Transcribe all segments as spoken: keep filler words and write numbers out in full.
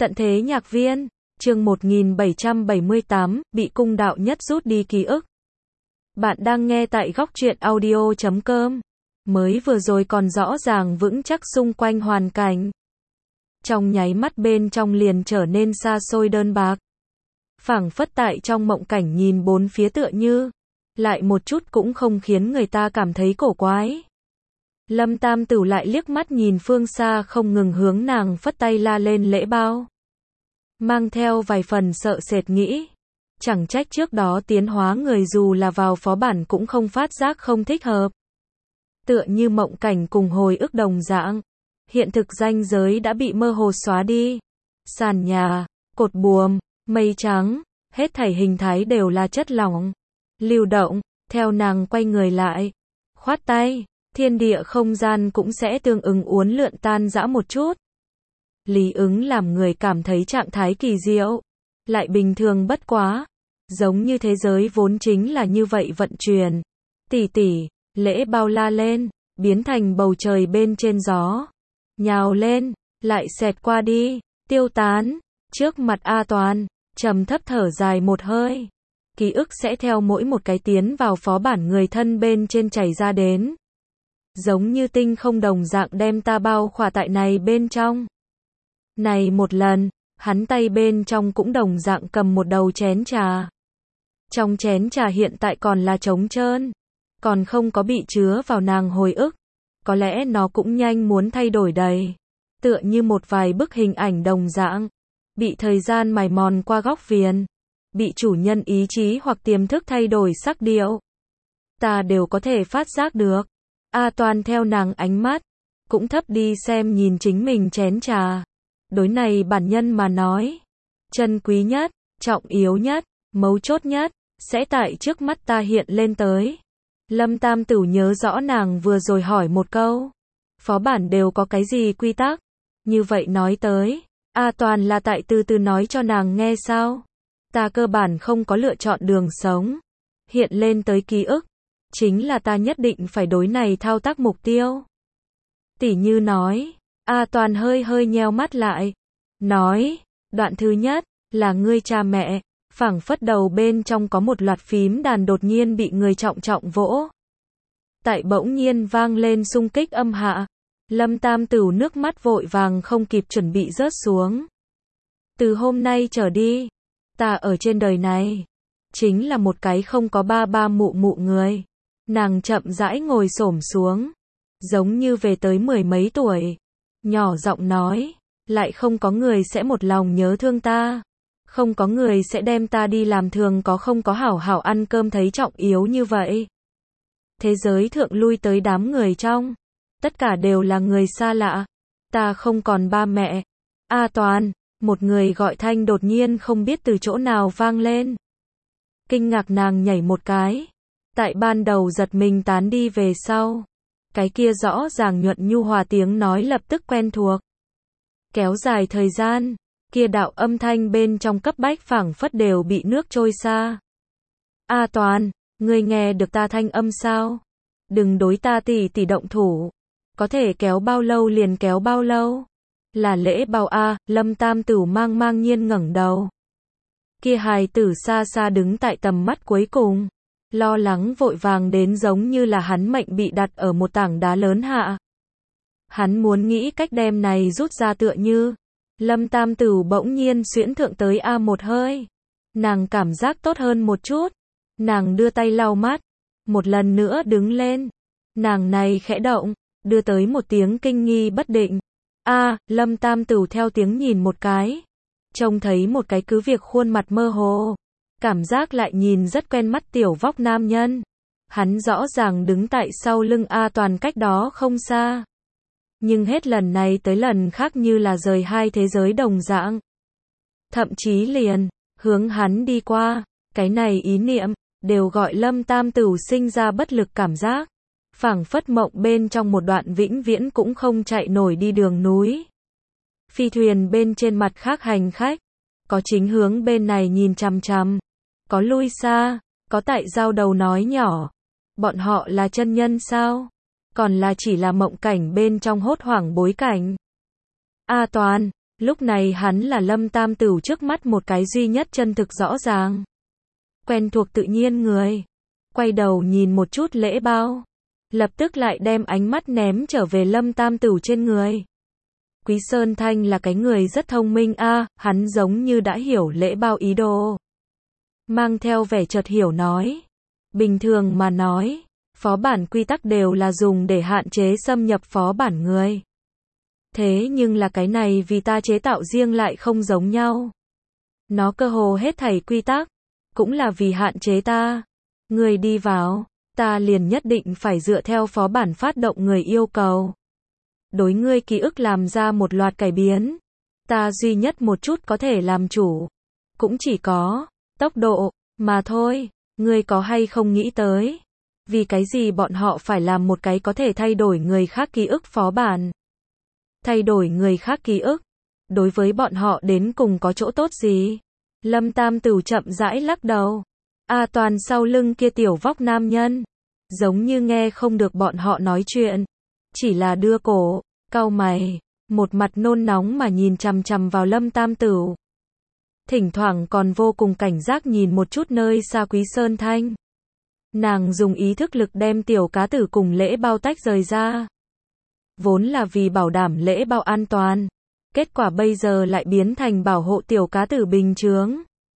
Tận thế nhạc viên, chương một nghìn bảy trăm bảy mươi tám, bị cung đạo nhất rút đi ký ức. Bạn đang nghe tại góc truyện audio chấm com. Mới vừa rồi còn rõ ràng vững chắc xung quanh hoàn cảnh. Trong nháy mắt bên trong liền trở nên xa xôi đơn bạc. Phảng phất tại trong mộng cảnh nhìn bốn phía tựa như, lại một chút cũng không khiến người ta cảm thấy cổ quái. Lâm Tam Tửu lại liếc mắt nhìn phương xa không ngừng hướng nàng phất tay la lên lễ bao. Mang theo vài phần sợ sệt nghĩ. Chẳng trách trước đó tiến hóa người dù là vào phó bản cũng không phát giác không thích hợp. Tựa như mộng cảnh cùng hồi ức đồng dạng. Hiện thực ranh giới đã bị mơ hồ xóa đi. Sàn nhà, cột buồm, mây trắng, hết thảy hình thái đều là chất lỏng. Lưu động, theo nàng quay người lại. Khoát tay, thiên địa không gian cũng sẽ tương ứng uốn lượn tan rã một chút. Lý ứng làm người cảm thấy trạng thái kỳ diệu. Lại bình thường bất quá. Giống như thế giới vốn chính là như vậy vận chuyển. Tỷ tỷ, lễ bao la lên, biến thành bầu trời bên trên gió. Nhào lên, lại xẹt qua đi, tiêu tán. Trước mặt A Toàn, trầm thấp thở dài một hơi. Ký ức sẽ theo mỗi một cái tiến vào phó bản người thân bên trên chảy ra đến. Giống như tinh không đồng dạng đem ta bao khỏa tại này bên trong. Này một lần, hắn tay bên trong cũng đồng dạng cầm một đầu chén trà. Trong chén trà hiện tại còn là trống trơn, còn không có bị chứa vào nàng hồi ức. Có lẽ nó cũng nhanh muốn thay đổi đầy. Tựa như một vài bức hình ảnh đồng dạng, bị thời gian mài mòn qua góc viền, bị chủ nhân ý chí hoặc tiềm thức thay đổi sắc điệu. Ta đều có thể phát giác được. A Toàn theo nàng ánh mắt, cũng thấp đi xem nhìn chính mình chén trà. Đối này bản nhân mà nói, chân quý nhất, trọng yếu nhất, mấu chốt nhất, sẽ tại trước mắt ta hiện lên tới. Lâm Tam Tửu nhớ rõ nàng vừa rồi hỏi một câu. Phó bản đều có cái gì quy tắc? Như vậy nói tới, A Toàn là tại từ từ nói cho nàng nghe sao? Ta cơ bản không có lựa chọn đường sống. Hiện lên tới ký ức, chính là ta nhất định phải đối này thao tác mục tiêu. Tỷ như nói, A Toàn hơi hơi nheo mắt lại. Nói, đoạn thứ nhất, là ngươi cha mẹ, phảng phất đầu bên trong có một loạt phím đàn đột nhiên bị người trọng trọng vỗ. Tại bỗng nhiên vang lên xung kích âm hạ, Lâm Tam Tửu nước mắt vội vàng không kịp chuẩn bị rớt xuống. Từ hôm nay trở đi, ta ở trên đời này, chính là một cái không có ba ba mụ mụ người. Nàng chậm rãi ngồi xổm xuống, giống như về tới mười mấy tuổi, nhỏ giọng nói, lại không có người sẽ một lòng nhớ thương ta, không có người sẽ đem ta đi làm thường có không có hảo hảo ăn cơm thấy trọng yếu như vậy. Thế giới thượng lui tới đám người trong, tất cả đều là người xa lạ, ta không còn ba mẹ. A Toàn, một người gọi thanh đột nhiên không biết từ chỗ nào vang lên. Kinh ngạc nàng nhảy một cái. Tại ban đầu giật mình tán đi về sau, cái kia rõ ràng nhuận nhu hòa tiếng nói lập tức quen thuộc. Kéo dài thời gian, kia đạo âm thanh bên trong cấp bách phảng phất đều bị nước trôi xa. A Toàn, ngươi nghe được ta thanh âm sao? Đừng đối ta tỷ tỷ động thủ, có thể kéo bao lâu liền kéo bao lâu. Là lễ bao a, Lâm Tam Tửu mang mang nhiên ngẩng đầu. Kia hài tử xa xa đứng tại tầm mắt cuối cùng. Lo lắng vội vàng đến giống như là hắn mệnh bị đặt ở một tảng đá lớn hạ. Hắn muốn nghĩ cách đem này rút ra tựa như. Lâm Tam Tửu bỗng nhiên xuyễn thượng tới A một hơi. Nàng cảm giác tốt hơn một chút. Nàng đưa tay lau mắt. Một lần nữa đứng lên. Nàng này khẽ động. Đưa tới một tiếng kinh nghi bất định. A, Lâm Tam Tửu theo tiếng nhìn một cái. Trông thấy một cái cứ việc khuôn mặt mơ hồ. Cảm giác lại nhìn rất quen mắt tiểu vóc nam nhân. Hắn rõ ràng đứng tại sau lưng A Toàn cách đó không xa. Nhưng hết lần này tới lần khác như là rời hai thế giới đồng dạng. Thậm chí liền, hướng hắn đi qua, cái này ý niệm, đều gọi Lâm Tam Tửu sinh ra bất lực cảm giác. Phảng phất mộng bên trong một đoạn vĩnh viễn cũng không chạy nổi đi đường núi. Phi thuyền bên trên mặt khác hành khách, có chính hướng bên này nhìn chằm chằm. Có lui xa, có tại giao đầu nói nhỏ. Bọn họ là chân nhân sao? Còn là chỉ là mộng cảnh bên trong hốt hoảng bối cảnh. A Toàn, Lúc này hắn là Lâm Tam Tửu trước mắt một cái duy nhất chân thực rõ ràng. Quen thuộc tự nhiên người. Quay đầu nhìn một chút Lễ Bao. Lập tức lại đem ánh mắt ném trở về Lâm Tam Tửu trên người. Quý Sơn Thanh là cái người rất thông minh a, à, hắn giống như đã hiểu Lễ Bao ý đồ. Mang theo vẻ chợt hiểu nói. Bình thường mà nói, phó bản quy tắc đều là dùng để hạn chế xâm nhập phó bản người. Thế nhưng là cái này vì ta chế tạo riêng lại không giống nhau. Nó cơ hồ hết thảy quy tắc, cũng là vì hạn chế ta. Người đi vào, ta liền nhất định phải dựa theo phó bản phát động người yêu cầu. Đối ngươi ký ức làm ra một loạt cải biến. Ta duy nhất một chút có thể làm chủ. Cũng chỉ có tốc độ mà thôi. Ngươi có hay không nghĩ tới? Vì cái gì bọn họ phải làm một cái có thể thay đổi người khác ký ức phó bản? Thay đổi người khác ký ức, đối với bọn họ đến cùng có chỗ tốt gì? Lâm Tam Tửu chậm rãi lắc đầu. A Toàn sau lưng kia tiểu vóc nam nhân, giống như nghe không được bọn họ nói chuyện, chỉ là đưa cổ, cau mày, một mặt nôn nóng mà nhìn chằm chằm vào Lâm Tam Tửu. Thỉnh thoảng còn vô cùng cảnh giác nhìn một chút nơi xa Quý Sơn Thanh. Nàng dùng ý thức lực đem tiểu cá tử cùng Lễ Bao tách rời ra. Vốn là vì bảo đảm Lễ Bao an toàn. Kết quả bây giờ lại biến thành bảo hộ tiểu cá tử bình chướng.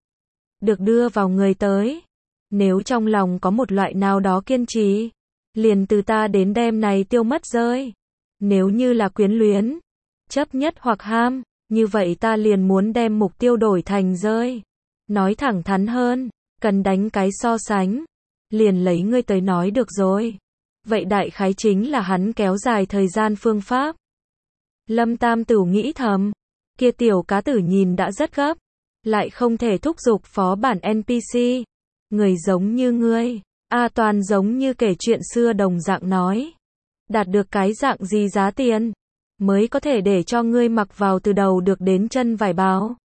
Được đưa vào người tới. Nếu trong lòng có một loại nào đó kiên trì, liền từ ta đến đem này tiêu mất rơi. Nếu như là quyến luyến, chấp nhất hoặc ham, như vậy ta liền muốn đem mục tiêu đổi thành rơi. Nói thẳng thắn hơn, cần đánh cái so sánh. Liền lấy ngươi tới nói được rồi. Vậy đại khái chính là hắn kéo dài thời gian phương pháp. Lâm Tam Tửu nghĩ thầm. Kia tiểu cá tử nhìn đã rất gấp. Lại không thể thúc giục phó bản en pê xê. Người giống như ngươi. A Toàn giống như kể chuyện xưa đồng dạng nói. Đạt được cái dạng gì giá tiền mới có thể để cho ngươi mặc vào từ đầu được đến chân vải báo.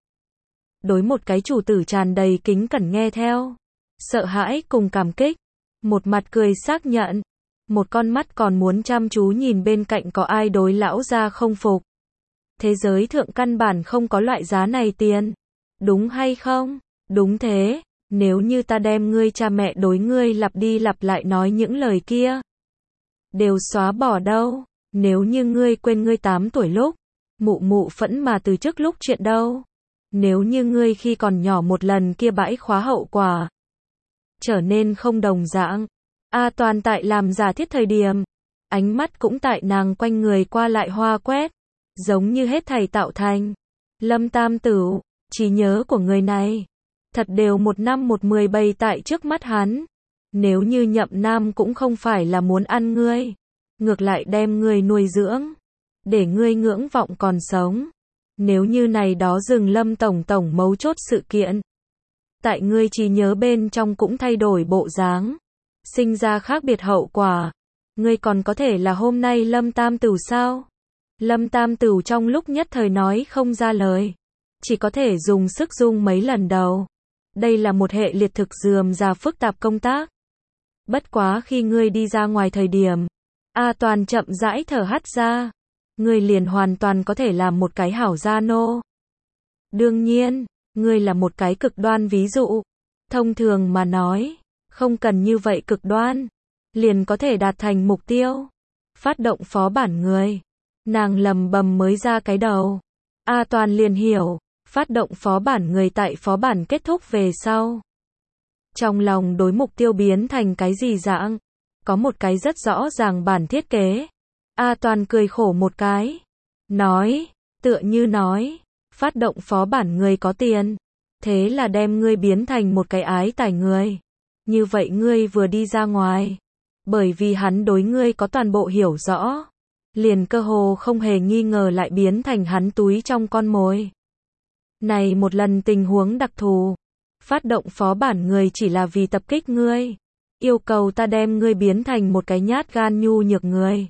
Đối một cái chủ tử tràn đầy kính cẩn nghe theo. Sợ hãi cùng cảm kích. Một mặt cười xác nhận. Một con mắt còn muốn chăm chú nhìn bên cạnh có ai đối lão gia không phục. Thế giới thượng căn bản không có loại giá này tiền. Đúng hay không? Đúng thế. Nếu như ta đem ngươi cha mẹ đối ngươi lặp đi lặp lại nói những lời kia. Đều xóa bỏ đâu. Nếu như ngươi quên ngươi tám tuổi lúc. Mụ mụ phẫn mà từ trước lúc chuyện đâu. Nếu như ngươi khi còn nhỏ một lần kia bãi khóa hậu quả. Trở nên không đồng dạng. A Toàn tại làm giả thiết thời điểm. Ánh mắt cũng tại nàng quanh người qua lại hoa quét. Giống như hết thảy tạo thành. Lâm Tam Tửu, trí nhớ của người này. Thật đều một năm một mười bày tại trước mắt hắn. Nếu như Nhậm Nam cũng không phải là muốn ăn ngươi. Ngược lại đem ngươi nuôi dưỡng. Để ngươi ngưỡng vọng còn sống. Nếu như này đó dừng Lâm Tổng Tổng mấu chốt sự kiện. Tại ngươi trí nhớ bên trong cũng thay đổi bộ dáng. Sinh ra khác biệt hậu quả. Ngươi còn có thể là hôm nay Lâm Tam Tửu sao? Lâm Tam Tửu trong lúc nhất thời nói không ra lời. Chỉ có thể dùng sức dung mấy lần đầu. Đây là một hệ liệt thực rườm rà phức tạp công tác. Bất quá khi ngươi đi ra ngoài thời điểm. A Toàn chậm rãi thở hắt ra. Ngươi liền hoàn toàn có thể làm một cái hảo gia nô. Đương nhiên, ngươi là một cái cực đoan ví dụ. Thông thường mà nói, không cần như vậy cực đoan. Liền có thể đạt thành mục tiêu. Phát động phó bản người. Nàng lầm bầm mới ra cái đầu. A Toàn liền hiểu. Phát động phó bản người tại phó bản kết thúc về sau. Trong lòng đối mục tiêu biến thành cái gì dạng. Có một cái rất rõ ràng bản thiết kế. A Toàn cười khổ một cái. Nói, tựa như nói. Phát động phó bản người có tiền. Thế là đem ngươi biến thành một cái ái tài người. Như vậy ngươi vừa đi ra ngoài. Bởi vì hắn đối ngươi có toàn bộ hiểu rõ. Liền cơ hồ không hề nghi ngờ lại biến thành hắn túi trong con mồi. Này một lần tình huống đặc thù. Phát động phó bản người chỉ là vì tập kích ngươi. Yêu cầu ta đem ngươi biến thành một cái nhát gan nhu nhược người.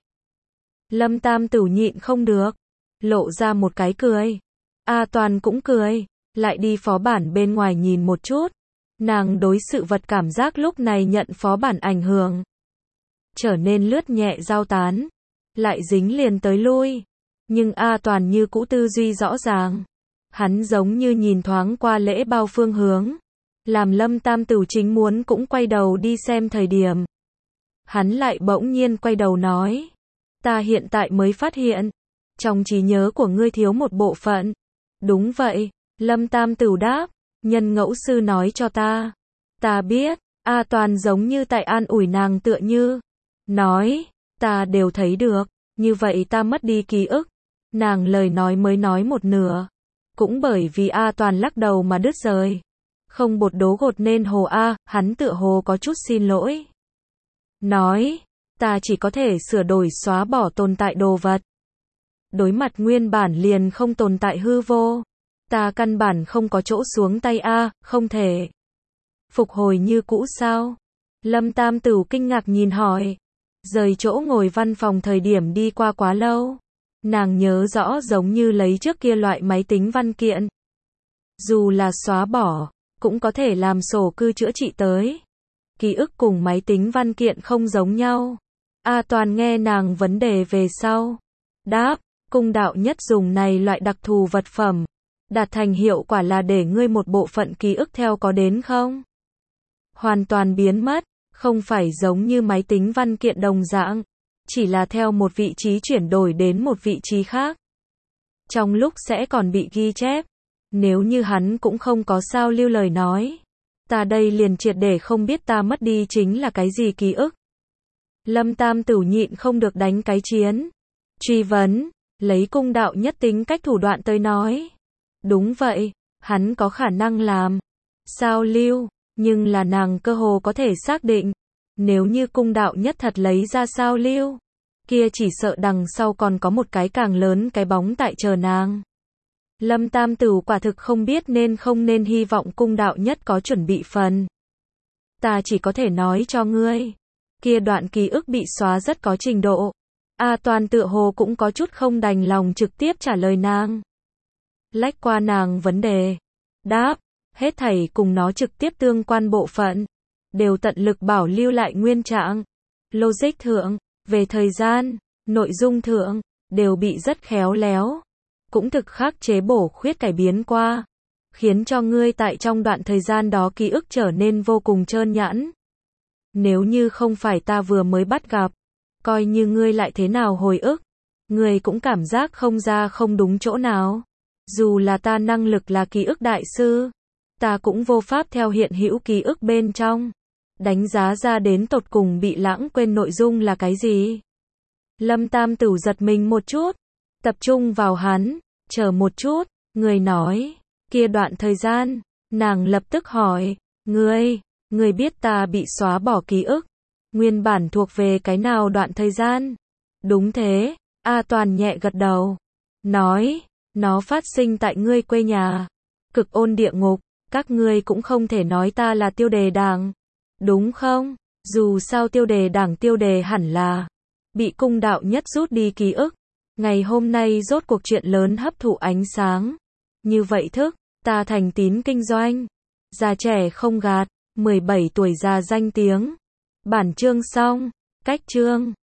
Lâm Tam Tửu nhịn không được. Lộ ra một cái cười. A Toàn cũng cười. Lại đi phó bản bên ngoài nhìn một chút. Nàng đối sự vật cảm giác lúc này nhận phó bản ảnh hưởng. Trở nên lướt nhẹ giao tán. Lại dính liền tới lui. Nhưng A Toàn như cũ tư duy rõ ràng. Hắn giống như nhìn thoáng qua lễ bao phương hướng. Làm Lâm Tam Tửu chính muốn cũng quay đầu đi xem thời điểm. Hắn lại bỗng nhiên quay đầu nói. Ta hiện tại mới phát hiện. Trong trí nhớ của ngươi thiếu một bộ phận. Đúng vậy, Lâm Tam Tửu đáp. Nhân ngẫu sư nói cho ta. Ta biết, A Toàn giống như tại an ủi nàng tựa như. Nói, ta đều thấy được, như vậy ta mất đi ký ức. Nàng lời nói mới nói một nửa. Cũng bởi vì A Toàn lắc đầu mà đứt rời. Không bột đố gột nên hồ A, hắn tựa hồ có chút xin lỗi. Nói, ta chỉ có thể sửa đổi xóa bỏ tồn tại đồ vật. Đối mặt nguyên bản liền không tồn tại hư vô. Ta căn bản không có chỗ xuống tay A, không thể. Phục hồi như cũ sao? Lâm Tam Tửu kinh ngạc nhìn hỏi. Rời chỗ ngồi văn phòng thời điểm đi qua quá lâu. Nàng nhớ rõ giống như lấy trước kia loại máy tính văn kiện. Dù là xóa bỏ, cũng có thể làm sổ cư chữa trị tới. Ký ức cùng máy tính văn kiện không giống nhau. A Toàn nghe nàng vấn đề về sau. Đáp, cung đạo nhất dùng này loại đặc thù vật phẩm. Đạt thành hiệu quả là để ngươi một bộ phận ký ức theo có đến không? Hoàn toàn biến mất, không phải giống như máy tính văn kiện đồng dạng. Chỉ là theo một vị trí chuyển đổi đến một vị trí khác. Trong lúc sẽ còn bị ghi chép. Nếu như hắn cũng không có sao lưu lời nói. Ta đây liền triệt để không biết ta mất đi chính là cái gì ký ức. Lâm Tam Tửu nhịn không được đánh cái chiến. Truy vấn, lấy cung đạo nhất tính cách thủ đoạn tới nói. Đúng vậy, hắn có khả năng làm. Sao lưu, nhưng là nàng cơ hồ có thể xác định. Nếu như cung đạo nhất thật lấy ra sao lưu. Kia chỉ sợ đằng sau còn có một cái càng lớn cái bóng tại chờ nàng. Lâm Tam Tửu quả thực không biết nên không nên hy vọng cung đạo nhất có chuẩn bị phần. Ta chỉ có thể nói cho ngươi. Kia đoạn ký ức bị xóa rất có trình độ. A Toàn tựa hồ cũng có chút không đành lòng trực tiếp trả lời nàng. Lách qua nàng vấn đề. Đáp, hết thảy cùng nó trực tiếp tương quan bộ phận. Đều tận lực bảo lưu lại nguyên trạng. Logic thượng, về thời gian, nội dung thượng, đều bị rất khéo léo. Cũng thực khắc chế bổ khuyết cải biến qua. Khiến cho ngươi tại trong đoạn thời gian đó ký ức trở nên vô cùng trơn nhẵn. Nếu như không phải ta vừa mới bắt gặp. Coi như ngươi lại thế nào hồi ức. Ngươi cũng cảm giác không ra không đúng chỗ nào. Dù là ta năng lực là ký ức đại sư. Ta cũng vô pháp theo hiện hữu ký ức bên trong. Đánh giá ra đến tột cùng bị lãng quên nội dung là cái gì. Lâm Tam Tửu giật mình một chút. Tập trung vào hắn. Chờ một chút. Người nói. Kia đoạn thời gian. Nàng lập tức hỏi. Ngươi. Ngươi biết ta bị xóa bỏ ký ức. Nguyên bản thuộc về cái nào đoạn thời gian? Đúng thế. A Toàn nhẹ gật đầu. Nói. Nó phát sinh tại ngươi quê nhà. Cực ôn địa ngục. Các ngươi cũng không thể nói ta là tiêu đề đảng. Đúng không? Dù sao tiêu đề đảng tiêu đề hẳn là. Bị cung đạo nhất rút đi ký ức. Ngày hôm nay rốt cuộc chuyện lớn hấp thụ ánh sáng. Như vậy thức. Ta thành tín kinh doanh. Già trẻ không gạt. mười bảy tuổi già danh tiếng. Bản chương xong. Cách chương.